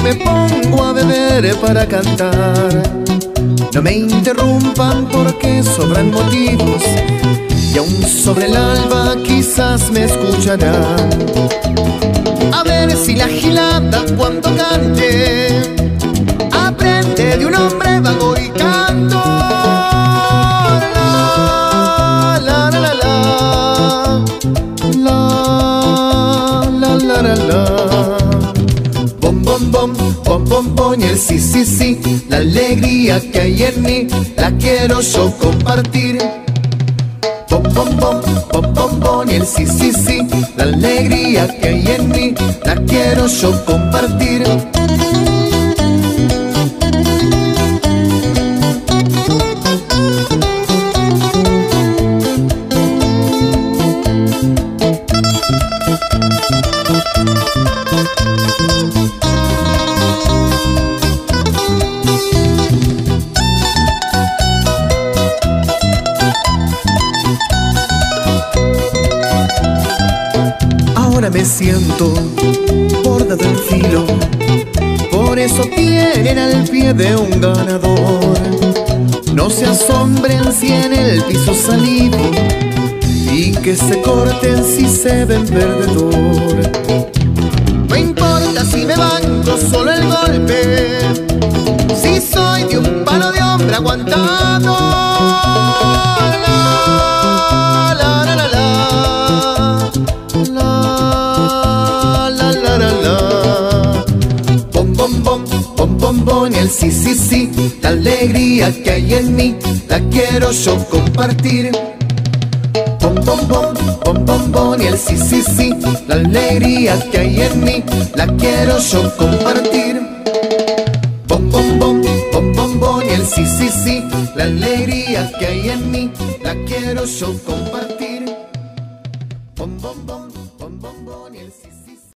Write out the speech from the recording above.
me pongo a beber para cantar. No me interrumpan porque sobran motivos, y aún sobre el alba quizás me escucharán. A ver si la gilada cuando cante aprende de un hombre vago y canto. La la la la la la la la la. Bom bom bom, bom bom bom, y el sí sí sí, la alegría que hay en mí la quiero yo compartir. Bom bom bom, bom bom bom, y el sí sí sí, la alegría que hay en mí la quiero yo compartir. Ahora me siento borde del filo, por eso tienen al pie de un ganador. No se asombren si en el piso salido, y que se corten si se ven perdedor. No importa si me banco solo el golpe, si soy de un palo de hombre aguantado. Bom bom bom, y el sí sí sí, la alegría que hay en mí la quiero yo compartir. Bom bom bom, bom bom bom, y el sí sí sí, la alegría que hay en mí la quiero yo compartir. Bom bom bom, bom bom bom, y el sí sí sí, la alegría que hay en mí la quiero yo compartir.